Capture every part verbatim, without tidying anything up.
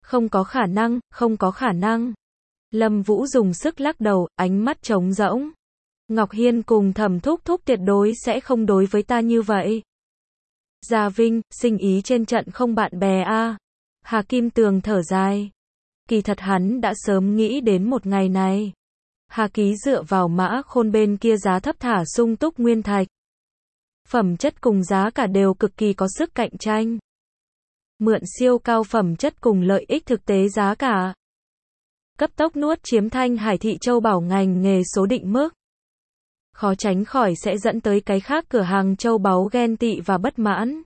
Không có khả năng, không có khả năng. Lâm Vũ dùng sức lắc đầu, ánh mắt trống rỗng. Ngọc Hiên cùng Thẩm Thúc Thúc tuyệt đối sẽ không đối với ta như vậy. Gia Vinh, sinh ý trên trận không bạn bè a. À. Hà Kim Tường thở dài. Kỳ thật hắn đã sớm nghĩ đến một ngày này. Hà Ký dựa vào Mã Khôn bên kia giá thấp thả sung túc nguyên thạch. Phẩm chất cùng giá cả đều cực kỳ có sức cạnh tranh. Mượn siêu cao phẩm chất cùng lợi ích thực tế giá cả. Cấp tốc nuốt chiếm Thanh Hải thị châu bảo ngành nghề số định mức. Khó tránh khỏi sẽ dẫn tới cái khác cửa hàng châu báu ghen tị và bất mãn.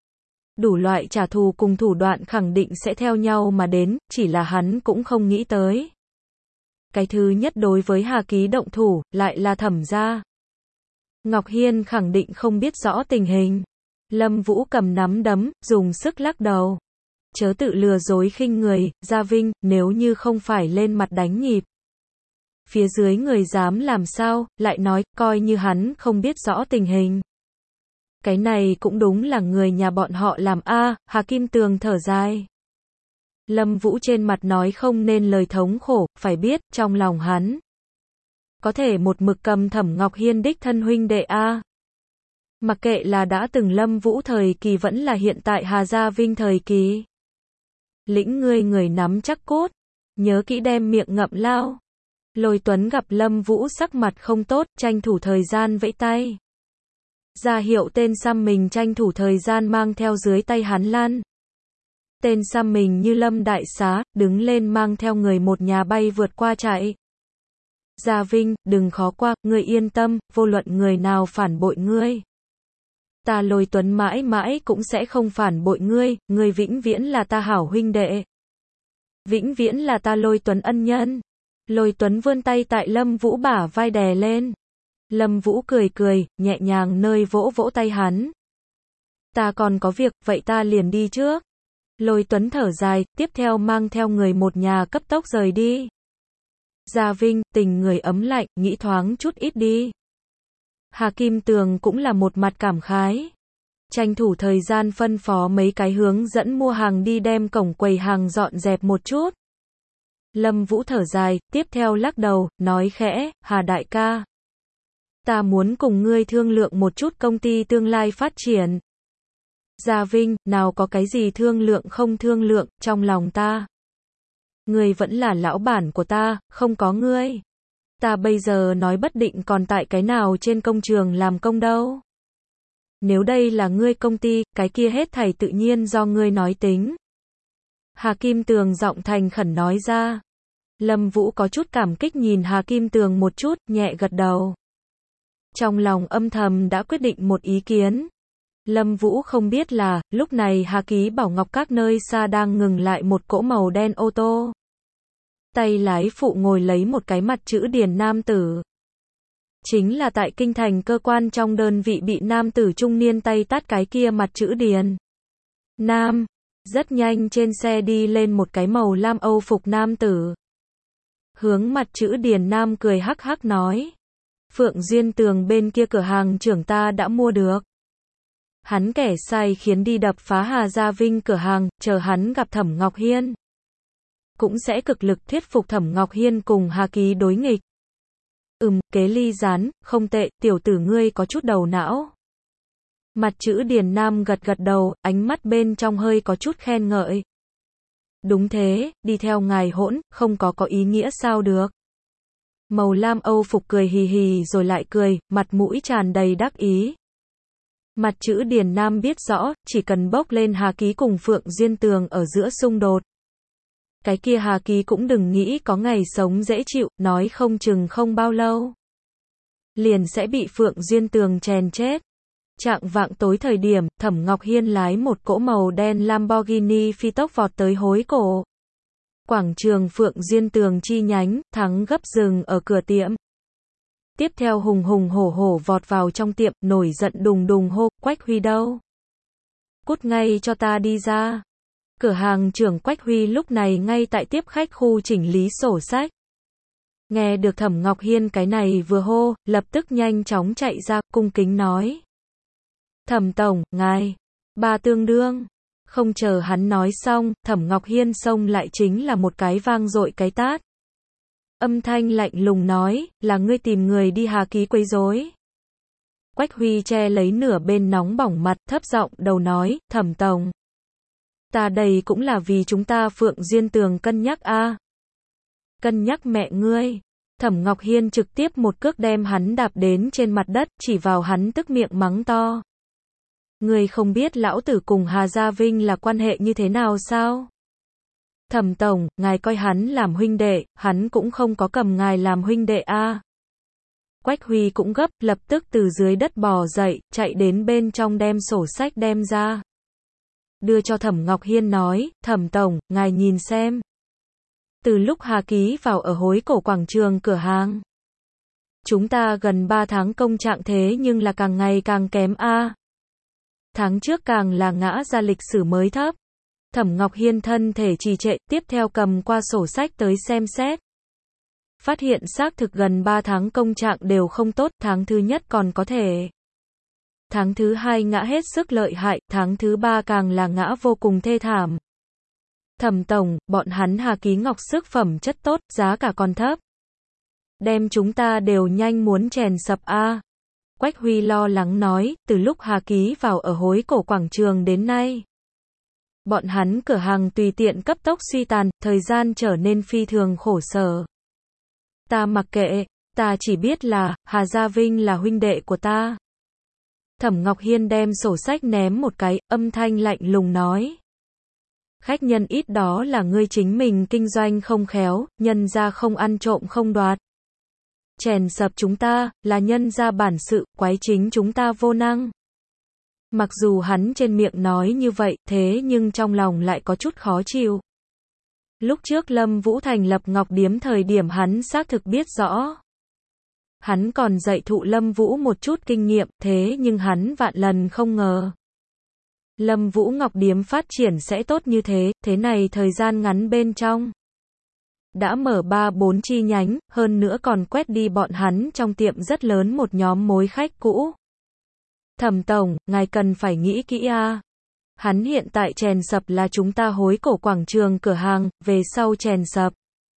Đủ loại trả thù cùng thủ đoạn khẳng định sẽ theo nhau mà đến, chỉ là hắn cũng không nghĩ tới. Cái thứ nhất đối với Hà Ký động thủ, lại là Thẩm gia. Ngọc Hiên khẳng định không biết rõ tình hình. Lâm Vũ cầm nắm đấm, dùng sức lắc đầu. Chớ tự lừa dối khinh người, Gia Vinh, nếu như không phải lên mặt đánh nhịp. Phía dưới người dám làm sao, lại nói, coi như hắn không biết rõ tình hình. Cái này cũng đúng là người nhà bọn họ làm a. À, Hà Kim Tường thở dài. Lâm Vũ trên mặt nói không nên lời thống khổ, phải biết, trong lòng hắn. Có thể một mực cầm Thẩm Ngọc Hiên đích thân huynh đệ a. À. Mặc kệ là đã từng Lâm Vũ thời kỳ vẫn là hiện tại Hà Gia Vinh thời kỳ. Lĩnh ngươi người nắm chắc cốt, nhớ kỹ đem miệng ngậm lao. Lôi Tuấn gặp Lâm Vũ sắc mặt không tốt, tranh thủ thời gian vẫy tay. Ra hiệu tên xăm mình tranh thủ thời gian mang theo dưới tay hắn lăn. Tên xăm mình như Lâm đại xá, đứng lên mang theo người một nhà bay vượt qua chạy. Gia Vinh, đừng khó qua, ngươi yên tâm, vô luận người nào phản bội ngươi. Ta Lôi Tuấn mãi mãi cũng sẽ không phản bội ngươi, ngươi vĩnh viễn là ta hảo huynh đệ. Vĩnh viễn là ta Lôi Tuấn ân nhân. Lôi Tuấn vươn tay tại Lâm Vũ bả vai đè lên. Lâm Vũ cười cười, nhẹ nhàng nơi vỗ vỗ tay hắn. Ta còn có việc, vậy ta liền đi trước. Lôi Tuấn thở dài, tiếp theo mang theo người một nhà cấp tốc rời đi. Gia Vinh, tình người ấm lạnh, nghĩ thoáng chút ít đi. Hà Kim Tường cũng là một mặt cảm khái. Tranh thủ thời gian phân phó mấy cái hướng dẫn mua hàng đi đem cổng quầy hàng dọn dẹp một chút. Lâm Vũ thở dài, tiếp theo lắc đầu, nói khẽ, Hà đại ca. Ta muốn cùng ngươi thương lượng một chút công ty tương lai phát triển. Gia Vinh, nào có cái gì thương lượng không thương lượng, trong lòng ta. Ngươi vẫn là lão bản của ta, không có ngươi. Ta bây giờ nói bất định còn tại cái nào trên công trường làm công đâu. Nếu đây là ngươi công ty, cái kia hết thảy tự nhiên do ngươi nói tính. Hà Kim Tường giọng thành khẩn nói ra. Lâm Vũ có chút cảm kích nhìn Hà Kim Tường một chút, nhẹ gật đầu. Trong lòng âm thầm đã quyết định một ý kiến. Lâm Vũ không biết là, lúc này Hà Ký Bảo Ngọc các nơi xa đang ngừng lại một cỗ màu đen ô tô. Tay lái phụ ngồi lấy một cái mặt chữ điền nam tử. Chính là tại kinh thành cơ quan trong đơn vị bị nam tử trung niên tay tát cái kia mặt chữ điền nam. Rất nhanh trên xe đi lên một cái màu lam Âu phục nam tử. Hướng mặt chữ điền nam cười hắc hắc nói. Phượng Duyên Tường bên kia cửa hàng trưởng ta đã mua được. Hắn kẻ sai khiến đi đập phá Hà Gia Vinh cửa hàng, chờ hắn gặp Thẩm Ngọc Hiên. Cũng sẽ cực lực thuyết phục Thẩm Ngọc Hiên cùng Hà Ký đối nghịch. Ừm, kế ly gián, không tệ, tiểu tử ngươi có chút đầu não. Mặt chữ điền nam gật gật đầu, ánh mắt bên trong hơi có chút khen ngợi. Đúng thế, đi theo ngài hỗn, không có có ý nghĩa sao được. Màu lam Âu phục cười hì hì rồi lại cười, mặt mũi tràn đầy đắc ý. Mặt chữ điền nam biết rõ, chỉ cần bốc lên Hà Ký cùng Phượng Duyên Tường ở giữa xung đột. Cái kia Hà Ký cũng đừng nghĩ có ngày sống dễ chịu, nói không chừng không bao lâu. Liền sẽ bị Phượng Duyên Tường chèn chết. Chạng vạng tối thời điểm, Thẩm Ngọc Hiên lái một cỗ màu đen Lamborghini phi tốc vọt tới hối cổ. Quảng trường Phượng Duyên Tường chi nhánh, thắng gấp dừng ở cửa tiệm. Tiếp theo hùng hùng hổ hổ vọt vào trong tiệm, nổi giận đùng đùng hô, Quách Huy đâu? Cút ngay cho ta đi ra. Cửa hàng trưởng Quách Huy lúc này ngay tại tiếp khách khu chỉnh lý sổ sách. Nghe được Thẩm Ngọc Hiên cái này vừa hô, lập tức nhanh chóng chạy ra, cung kính nói. Thẩm tổng, ngài, bà tương đương, Không chờ hắn nói xong, Thẩm Ngọc Hiên xông lại chính là một cái vang dội cái tát. Âm thanh lạnh lùng nói, là ngươi tìm người đi Hà Ký quấy rối. Quách Huy che lấy nửa bên nóng bỏng mặt, thấp giọng đầu nói, Thẩm tổng. Ta đây cũng là vì chúng ta Phượng Duyên Tường cân nhắc a. À. Cân nhắc mẹ ngươi. Thẩm Ngọc Hiên trực tiếp một cước đem hắn đạp đến trên mặt đất, chỉ vào hắn tức miệng mắng to. Ngươi không biết lão tử cùng Hà Gia Vinh là quan hệ như thế nào sao? Thẩm tổng, ngài coi hắn làm huynh đệ, hắn cũng không có cầm ngài làm huynh đệ a. À. Quách Huy cũng gấp, lập tức từ dưới đất bò dậy, chạy đến bên trong đem sổ sách đem ra. Đưa cho Thẩm Ngọc Hiên nói, Thẩm tổng, ngài nhìn xem. Từ lúc Hà Ký vào ở hối cổ quảng trường cửa hàng. Chúng ta gần ba tháng công trạng thế nhưng là càng ngày càng kém a. À. Tháng trước càng là ngã ra lịch sử mới thấp. Thẩm Ngọc Hiên thân thể trì trệ, tiếp theo cầm qua sổ sách tới xem xét. Phát hiện xác thực gần ba tháng công trạng đều không tốt, tháng thứ nhất còn có thể. Tháng thứ hai ngã hết sức lợi hại, tháng thứ ba càng là ngã vô cùng thê thảm. Thẩm tổng, bọn hắn Hà Ký ngọc sức phẩm chất tốt, giá cả còn thấp. Đem chúng ta đều nhanh muốn chèn sập a. À. Quách Huy lo lắng nói, từ lúc Hà Ký vào ở hối cổ quảng trường đến nay. Bọn hắn cửa hàng tùy tiện cấp tốc suy tàn, thời gian trở nên phi thường khổ sở. Ta mặc kệ, ta chỉ biết là, Hà Gia Vinh là huynh đệ của ta. Thẩm Ngọc Hiên đem sổ sách ném một cái, âm thanh lạnh lùng nói. Khách nhân ít đó là ngươi chính mình kinh doanh không khéo, nhân ra không ăn trộm không đoạt. Chèn sập chúng ta, là nhân ra bản sự, quái chính chúng ta vô năng. Mặc dù hắn trên miệng nói như vậy, thế nhưng trong lòng lại có chút khó chịu. Lúc trước Lâm Vũ thành lập Ngọc Điếm thời điểm hắn xác thực biết rõ. Hắn còn dạy thụ Lâm Vũ một chút kinh nghiệm, thế nhưng hắn vạn lần không ngờ. Lâm Vũ Ngọc Điếm phát triển sẽ tốt như thế, thế này thời gian ngắn bên trong. Đã mở ba bốn chi nhánh, hơn nữa còn quét đi bọn hắn trong tiệm rất lớn một nhóm mối khách cũ. Thẩm tổng, ngài cần phải nghĩ kỹ a. À. Hắn hiện tại chèn sập là chúng ta hối cổ quảng trường cửa hàng, về sau chèn sập.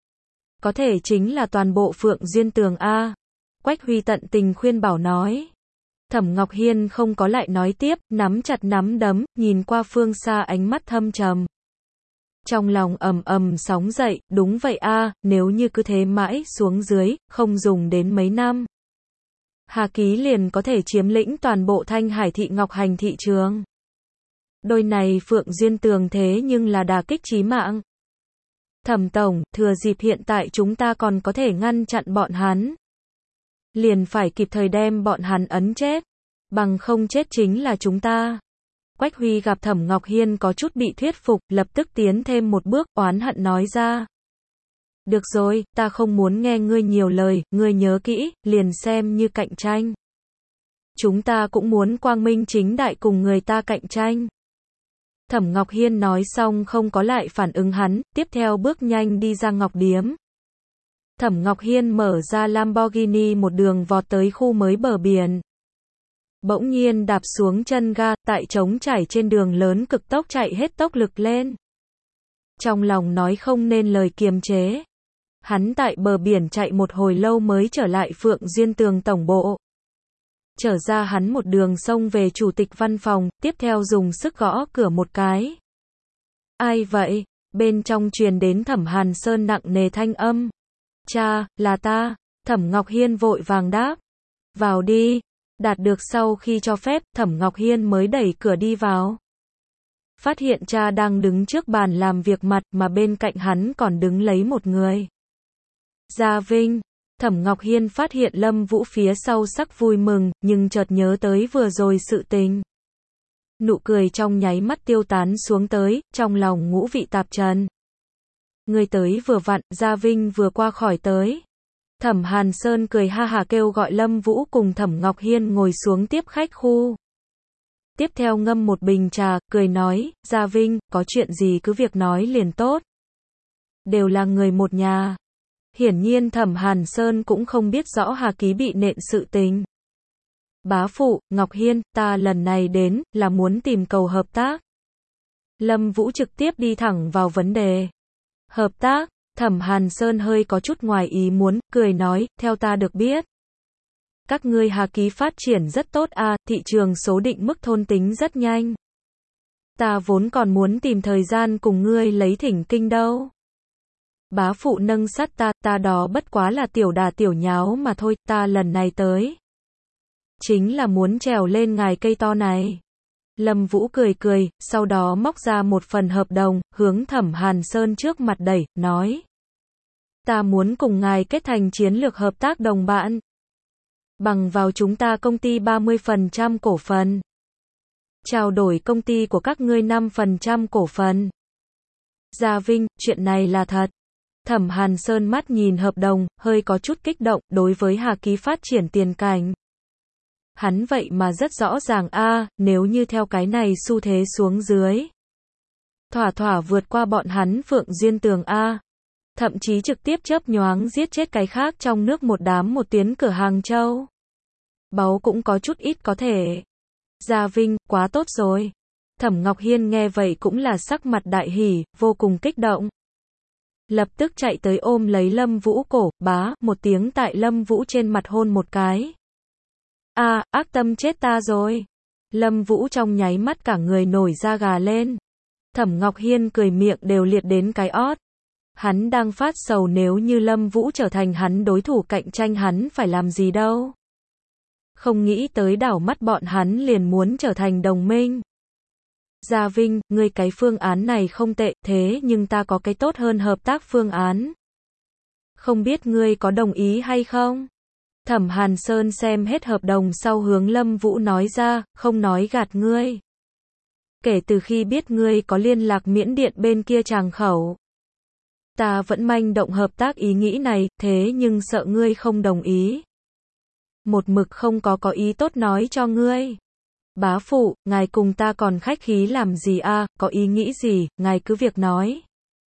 Có thể chính là toàn bộ Phượng Duyên Tường a. À. Quách Huy tận tình khuyên bảo nói. Thẩm Ngọc Hiên không có lại nói tiếp, nắm chặt nắm đấm, nhìn qua phương xa ánh mắt thâm trầm. Trong lòng ầm ầm sóng dậy, đúng vậy a, à, nếu như cứ thế mãi xuống dưới, không dùng đến mấy năm. Hà Ký liền có thể chiếm lĩnh toàn bộ Thanh Hải thị Ngọc Hành thị trường. Đôi này Phượng Duyên Tường thế nhưng là đả kích chí mạng. Thẩm tổng, thừa dịp hiện tại chúng ta còn có thể ngăn chặn bọn hắn. Liền phải kịp thời đem bọn hắn ấn chết. Bằng không chết chính là chúng ta. Quách Huy gặp Thẩm Ngọc Hiên có chút bị thuyết phục, lập tức tiến thêm một bước, oán hận nói ra. Được rồi, ta không muốn nghe ngươi nhiều lời, ngươi nhớ kỹ, liền xem như cạnh tranh. Chúng ta cũng muốn quang minh chính đại cùng người ta cạnh tranh. Thẩm Ngọc Hiên nói xong không có lại phản ứng hắn, tiếp theo bước nhanh đi ra Ngọc Điếm. Thẩm Ngọc Hiên mở ra Lamborghini một đường vọt tới khu mới bờ biển. Bỗng nhiên đạp xuống chân ga, tại trống trải trên đường lớn cực tốc chạy hết tốc lực lên. Trong lòng nói không nên lời kiềm chế. Hắn tại bờ biển chạy một hồi lâu mới trở lại Phượng Duyên Tường tổng bộ. Trở ra hắn một đường xông về chủ tịch văn phòng, tiếp theo dùng sức gõ cửa một cái. Ai vậy? Bên trong truyền đến Thẩm Hàn Sơn nặng nề thanh âm. Cha, là ta. Thẩm Ngọc Hiên vội vàng đáp. Vào đi. Đạt được sau khi cho phép, Thẩm Ngọc Hiên mới đẩy cửa đi vào. Phát hiện cha đang đứng trước bàn làm việc mặt mà bên cạnh hắn còn đứng lấy một người. Gia Vinh. Thẩm Ngọc Hiên phát hiện Lâm Vũ phía sau sắc vui mừng, nhưng chợt nhớ tới vừa rồi sự tình. Nụ cười trong nháy mắt tiêu tán xuống tới, trong lòng ngũ vị tạp trần. Người tới vừa vặn, Gia Vinh vừa qua khỏi tới. Thẩm Hàn Sơn cười ha hà kêu gọi Lâm Vũ cùng Thẩm Ngọc Hiên ngồi xuống tiếp khách khu. Tiếp theo ngâm một bình trà, cười nói, Gia Vinh, có chuyện gì cứ việc nói liền tốt. Đều là người một nhà. Hiển nhiên Thẩm Hàn Sơn cũng không biết rõ Hà Ký bị nện sự tình. Bá phụ, Ngọc Hiên, ta lần này đến, là muốn tìm cầu hợp tác. Lâm Vũ trực tiếp đi thẳng vào vấn đề. Hợp tác, Thẩm Hàn Sơn hơi có chút ngoài ý muốn, cười nói, theo ta được biết. Các ngươi Hà Ký phát triển rất tốt a, thị trường số định mức thôn tính rất nhanh. Ta vốn còn muốn tìm thời gian cùng ngươi lấy thỉnh kinh đâu. Bá phụ nâng sát ta, ta đó bất quá là tiểu đà tiểu nháo mà thôi, ta lần này tới. Chính là muốn trèo lên ngài cây to này. Lâm Vũ cười cười, sau đó móc ra một phần hợp đồng, hướng Thẩm Hàn Sơn trước mặt đẩy, nói. Ta muốn cùng ngài kết thành chiến lược hợp tác đồng bạn. Bằng vào chúng ta công ty ba mươi phần trăm cổ phần. Trao đổi công ty của các ngươi năm phần trăm cổ phần. Gia Vinh, chuyện này là thật. Thẩm Hàn Sơn mắt nhìn hợp đồng, hơi có chút kích động, đối với Hà Ký phát triển tiền cảnh. Hắn vậy mà rất rõ ràng a, à, nếu như theo cái này xu thế xuống dưới. Thỏa thỏa vượt qua bọn hắn Phượng Duyên Tường a. À. Thậm chí trực tiếp chớp nhoáng giết chết cái khác trong nước một đám một tiếng cửa hàng châu. Báu cũng có chút ít có thể. Gia Vinh, quá tốt rồi. Thẩm Ngọc Hiên nghe vậy cũng là sắc mặt đại hỉ, vô cùng kích động. Lập tức chạy tới ôm lấy Lâm Vũ cổ, bá, một tiếng tại Lâm Vũ trên mặt hôn một cái. A, à, ác tâm chết ta rồi. Lâm Vũ trong nháy mắt cả người nổi da gà lên. Thẩm Ngọc Hiên cười miệng đều liệt đến cái ót. Hắn đang phát sầu nếu như Lâm Vũ trở thành hắn đối thủ cạnh tranh hắn phải làm gì đâu. Không nghĩ tới đảo mắt bọn hắn liền muốn trở thành đồng minh. Gia Vinh, ngươi cái phương án này không tệ, thế nhưng ta có cái tốt hơn hợp tác phương án. Không biết ngươi có đồng ý hay không? Thẩm Hàn Sơn xem hết hợp đồng sau hướng Lâm Vũ nói ra, không nói gạt ngươi. Kể từ khi biết ngươi có liên lạc Miễn Điện bên kia tràng khẩu. Ta vẫn manh động hợp tác ý nghĩ này, thế nhưng sợ ngươi không đồng ý. Một mực không có có ý tốt nói cho ngươi. Bá phụ, ngài cùng ta còn khách khí làm gì a, à, có ý nghĩ gì, ngài cứ việc nói.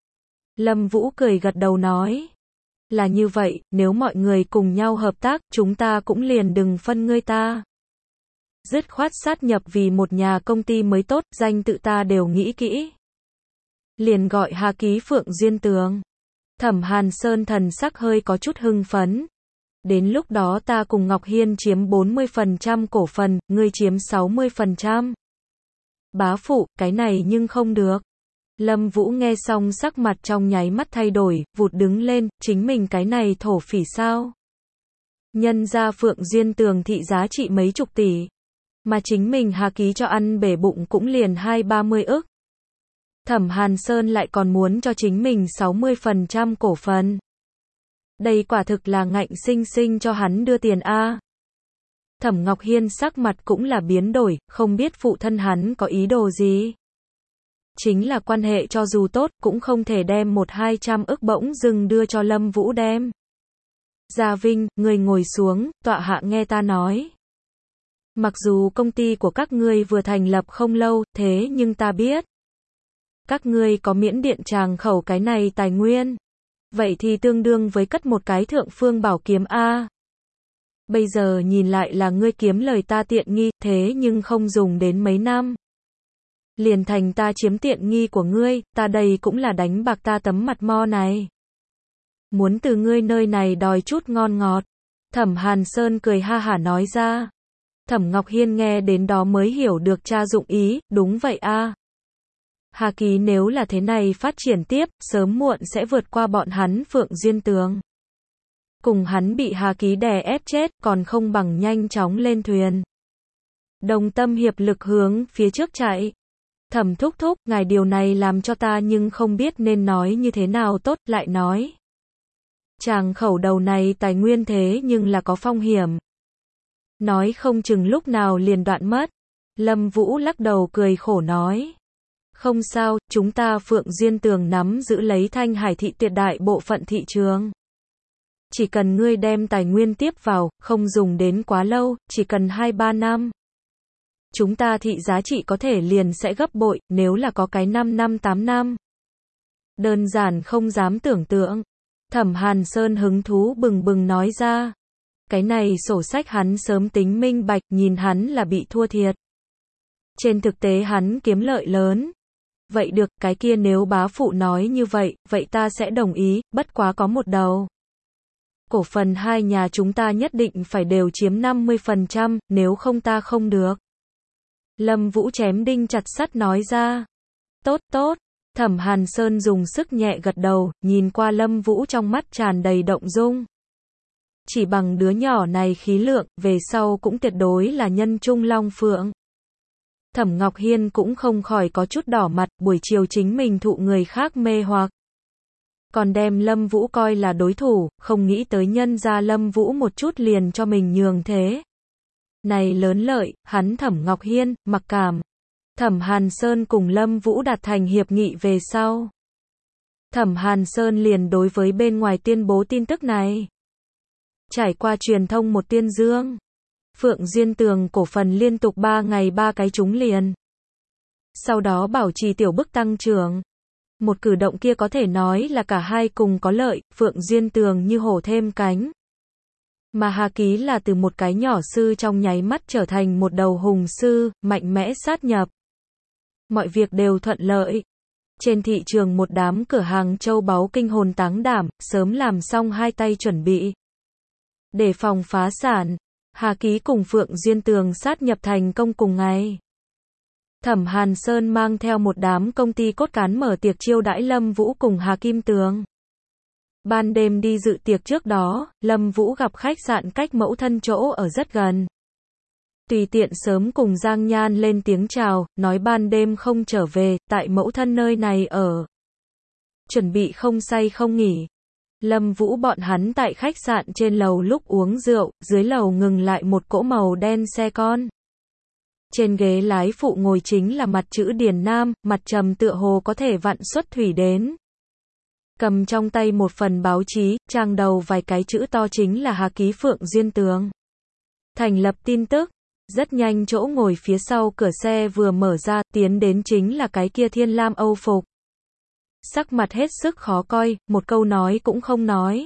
Lâm Vũ cười gật đầu nói. Là như vậy, nếu mọi người cùng nhau hợp tác, chúng ta cũng liền đừng phân ngươi ta. Dứt khoát sát nhập vì một nhà công ty mới tốt, danh tự ta đều nghĩ kỹ. Liền gọi Hà Ký Phượng Duyên Tường. Thẩm Hàn Sơn thần sắc hơi có chút hưng phấn. Đến lúc đó ta cùng Ngọc Hiên chiếm bốn mươi phần trăm cổ phần, ngươi chiếm sáu mươi phần trăm. Bá phụ, cái này nhưng không được. Lâm Vũ nghe xong sắc mặt trong nháy mắt thay đổi, vụt đứng lên, chính mình cái này thổ phỉ sao? Nhân ra Phượng Duyên Tường thị giá trị mấy chục tỷ. Mà chính mình Hà Ký cho ăn bể bụng cũng liền hai ba mươi ức. Thẩm Hàn Sơn lại còn muốn cho chính mình sáu mươi phần trăm cổ phần. Đây quả thực là ngạnh sinh sinh cho hắn đưa tiền a. Thẩm Ngọc Hiên sắc mặt cũng là biến đổi, không biết phụ thân hắn có ý đồ gì. Chính là quan hệ cho dù tốt, cũng không thể đem một hai trăm ức bỗng dưng đưa cho Lâm Vũ đem. Gia Vinh, người ngồi xuống, tọa hạ nghe ta nói. Mặc dù công ty của các ngươi vừa thành lập không lâu, thế nhưng ta biết. Các ngươi có Miễn Điện tràng khẩu cái này tài nguyên. Vậy thì tương đương với cất một cái thượng phương bảo kiếm a. Bây giờ nhìn lại là ngươi kiếm lời ta tiện nghi, thế nhưng không dùng đến mấy năm. Liền thành ta chiếm tiện nghi của ngươi, ta đây cũng là đánh bạc ta tấm mặt mo này. Muốn từ ngươi nơi này đòi chút ngon ngọt. Thẩm Hàn Sơn cười ha hả nói ra. Thẩm Ngọc Hiên nghe đến đó mới hiểu được cha dụng ý, đúng vậy a. Hà Ký nếu là thế này phát triển tiếp, sớm muộn sẽ vượt qua bọn hắn Phượng Duyên Tường. Cùng hắn bị Hà Ký đè ép chết, còn không bằng nhanh chóng lên thuyền. Đồng tâm hiệp lực hướng phía trước chạy. Thẩm thúc thúc, ngài điều này làm cho ta nhưng không biết nên nói như thế nào tốt, lại nói. Tràng khẩu đầu này tài nguyên thế nhưng là có phong hiểm. Nói không chừng lúc nào liền đoạn mất. Lâm Vũ lắc đầu cười khổ nói. Không sao, chúng ta Phượng Duyên Tường nắm giữ lấy Thanh Hải thị tuyệt đại bộ phận thị trường. Chỉ cần ngươi đem tài nguyên tiếp vào, không dùng đến quá lâu, chỉ cần hai ba năm. Chúng ta thị giá trị có thể liền sẽ gấp bội, nếu là có cái năm năm tám năm. Đơn giản không dám tưởng tượng. Thẩm Hàn Sơn hứng thú bừng bừng nói ra. Cái này sổ sách hắn sớm tính minh bạch, nhìn hắn là bị thua thiệt. Trên thực tế hắn kiếm lợi lớn. Vậy được, cái kia nếu bá phụ nói như vậy, vậy ta sẽ đồng ý, bất quá có một đầu. Cổ phần hai nhà chúng ta nhất định phải đều chiếm năm mươi phần trăm, nếu không ta không được. Lâm Vũ chém đinh chặt sắt nói ra. Tốt tốt, Thẩm Hàn Sơn dùng sức nhẹ gật đầu, nhìn qua Lâm Vũ trong mắt tràn đầy động dung. Chỉ bằng đứa nhỏ này khí lượng, về sau cũng tuyệt đối là nhân trung long phượng. Thẩm Ngọc Hiên cũng không khỏi có chút đỏ mặt, buổi chiều chính mình thụ người khác mê hoặc. Còn đem Lâm Vũ coi là đối thủ, không nghĩ tới nhân ra Lâm Vũ một chút liền cho mình nhường thế. Này lớn lợi, hắn Thẩm Ngọc Hiên, mặc cảm. Thẩm Hàn Sơn cùng Lâm Vũ đạt thành hiệp nghị về sau. Thẩm Hàn Sơn liền đối với bên ngoài tuyên bố tin tức này. Trải qua truyền thông một tuyên dương. Phượng Duyên Tường cổ phần liên tục ba ngày ba cái trúng liền. Sau đó bảo trì tiểu bức tăng trưởng. Một cử động kia có thể nói là cả hai cùng có lợi, Phượng Duyên Tường như hổ thêm cánh. Mà Hà Ký là từ một cái nhỏ sư trong nháy mắt trở thành một đầu hùng sư, mạnh mẽ sát nhập. Mọi việc đều thuận lợi. Trên thị trường một đám cửa hàng châu báu kinh hồn táng đảm, sớm làm xong hai tay chuẩn bị. Để phòng phá sản, Hà Ký cùng Phượng Duyên Tường sát nhập thành công cùng ngày. Thẩm Hàn Sơn mang theo một đám công ty cốt cán mở tiệc chiêu đãi Lâm Vũ cùng Hà Kim Tường. Ban đêm đi dự tiệc trước đó, Lâm Vũ gặp khách sạn cách mẫu thân chỗ ở rất gần. Tùy tiện sớm cùng Giang Nhan lên tiếng chào, nói ban đêm không trở về, tại mẫu thân nơi này ở. Chuẩn bị không say không nghỉ. Lâm Vũ bọn hắn tại khách sạn trên lầu lúc uống rượu, dưới lầu ngừng lại một cỗ màu đen xe con. Trên ghế lái phụ ngồi chính là mặt chữ Điền Nam, mặt trầm tựa hồ có thể vặn xuất thủy đến. Cầm trong tay một phần báo chí, trang đầu vài cái chữ to chính là Hà Ký Phượng Duyên Tường. Thành lập tin tức. Rất nhanh chỗ ngồi phía sau cửa xe vừa mở ra, tiến đến chính là cái kia thiên lam Âu phục. Sắc mặt hết sức khó coi, một câu nói cũng không nói.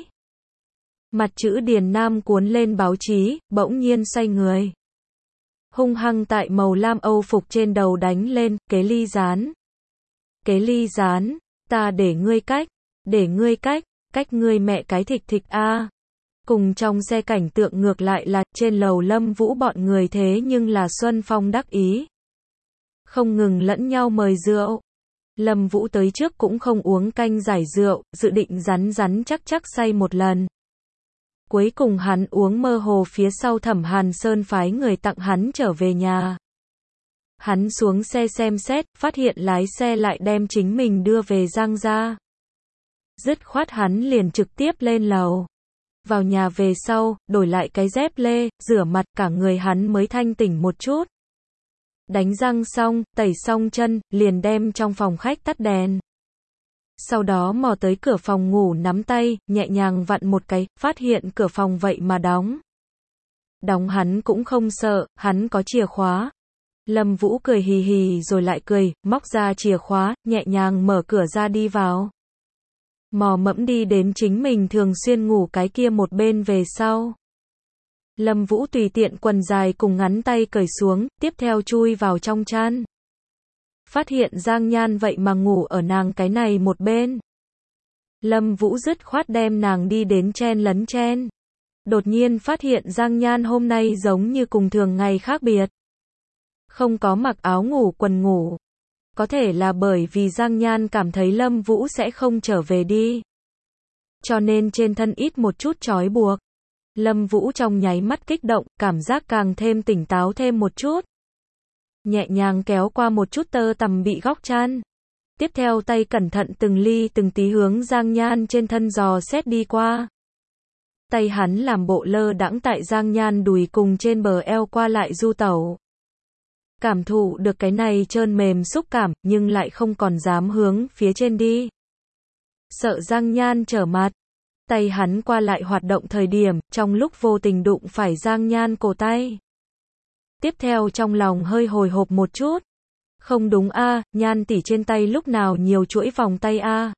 Mặt chữ Điền Nam cuốn lên báo chí, bỗng nhiên xoay người. Hung hăng tại màu lam Âu phục trên đầu đánh lên, kế ly gián. Kế ly gián, ta để ngươi cách, để ngươi cách, cách ngươi mẹ cái thịt thịt a. Cùng trong xe cảnh tượng ngược lại là, trên lầu Lâm Vũ bọn người thế nhưng là Xuân Phong đắc ý. Không ngừng lẫn nhau mời rượu. Lâm Vũ tới trước cũng không uống canh giải rượu, dự định rắn rắn chắc chắc say một lần. Cuối cùng hắn uống mơ hồ phía sau Thẩm Hàn Sơn phái người tặng hắn trở về nhà. Hắn xuống xe xem xét, phát hiện lái xe lại đem chính mình đưa về Giang gia. Dứt khoát hắn liền trực tiếp lên lầu. Vào nhà về sau, đổi lại cái dép lê, rửa mặt, cả người hắn mới thanh tỉnh một chút. Đánh răng xong, tẩy xong chân, liền đem trong phòng khách tắt đèn. Sau đó mò tới cửa phòng ngủ nắm tay, nhẹ nhàng vặn một cái, phát hiện cửa phòng vậy mà đóng. Đóng hắn cũng không sợ, hắn có chìa khóa. Lâm Vũ cười hì hì rồi lại cười, móc ra chìa khóa, nhẹ nhàng mở cửa ra đi vào. Mò mẫm đi đến chính mình thường xuyên ngủ cái kia một bên về sau. Lâm Vũ tùy tiện quần dài cùng ngắn tay cởi xuống, tiếp theo chui vào trong chăn. Phát hiện Giang Nhan vậy mà ngủ ở nàng cái này một bên. Lâm Vũ dứt khoát đem nàng đi đến chen lấn chen. Đột nhiên phát hiện Giang Nhan hôm nay giống như cùng thường ngày khác biệt. Không có mặc áo ngủ quần ngủ. Có thể là bởi vì Giang Nhan cảm thấy Lâm Vũ sẽ không trở về đi. Cho nên trên thân ít một chút trói buộc. Lâm Vũ trong nháy mắt kích động, cảm giác càng thêm tỉnh táo thêm một chút. Nhẹ nhàng kéo qua một chút tơ tằm bị góc chăn. Tiếp theo tay cẩn thận từng ly từng tí hướng Giang Nhan trên thân dò xét đi qua. Tay hắn làm bộ lơ đãng tại Giang Nhan đùi cùng trên bờ eo qua lại du tẩu. Cảm thụ được cái này trơn mềm xúc cảm, nhưng lại không còn dám hướng phía trên đi. Sợ Giang Nhan trở mặt. Tay hắn qua lại hoạt động thời điểm, trong lúc vô tình đụng phải Giang Nhan cổ tay. Tiếp theo trong lòng hơi hồi hộp một chút. Không đúng a, Nhan tỷ trên tay lúc nào nhiều chuỗi vòng tay a.